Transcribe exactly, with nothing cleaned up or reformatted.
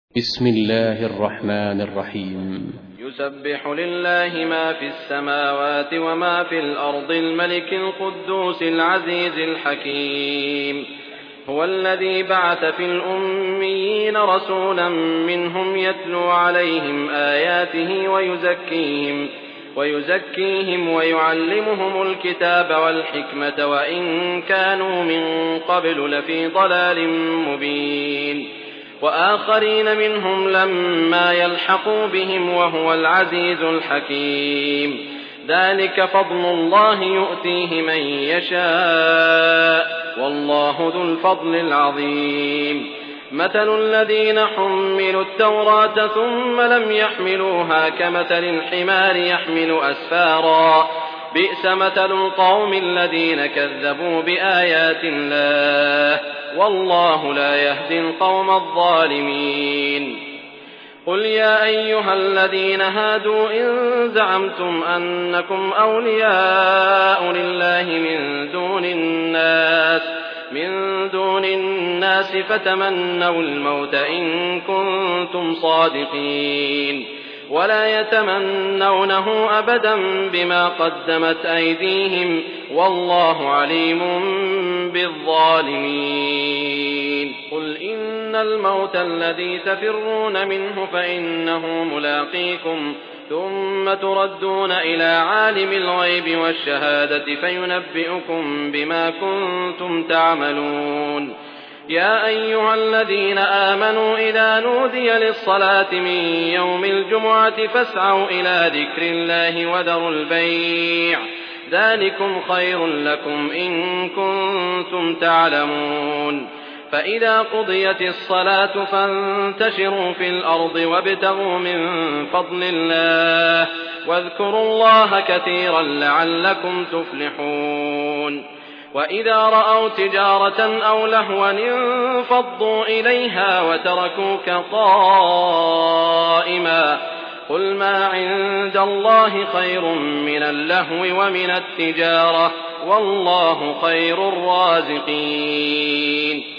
بسم الله الرحمن الرحيم. يسبح لله ما في السماوات وما في الأرض الملك القدوس العزيز الحكيم. هو الذي بعث في الأميين رسولا منهم يتلو عليهم آياته ويزكيهم ويزكيهم ويعلمهم الكتاب والحكمة وإن كانوا من قبل لفي ضلال مبين. وآخرين منهم لما يلحقوا بهم وهو العزيز الحكيم. ذلك فضل الله يؤتيه من يشاء والله ذو الفضل العظيم. مثل الذين حملوا التوراة ثم لم يحملوها كمثل الحمار يحمل أسفارا بئس مثل القوم الذين كذبوا بآيات الله والله لا يهدي القوم الظالمين. قل يا أيها الذين هادوا إن زعمتم أنكم أولياء لله من دون الناس من دون الناس فتمنوا الموت إن كنتم صادقين ولا يتمنونه أبدا بما قدمت أيديهم والله عليم بالظالمين. قل إن الموت الذي تفرون منه فإنه ملاقيكم ثم تردون إلى عالم الغيب والشهادة فينبئكم بما كنتم تعملون. يا أيها الذين آمنوا إذا نودي للصلاة من يوم الجمعة فاسعوا إلى ذكر الله وذروا البيع ذلكم خير لكم إن كنتم تعلمون. فإذا قضيت الصلاة فانتشروا في الأرض وابتغوا من فضل الله واذكروا الله كثيرا لعلكم تفلحون. وإذا رأوا تجارة أو لهوا انفضوا إليها وتركوك قائما قل ما عند الله خير من اللهو ومن التجارة والله خير الرازقين.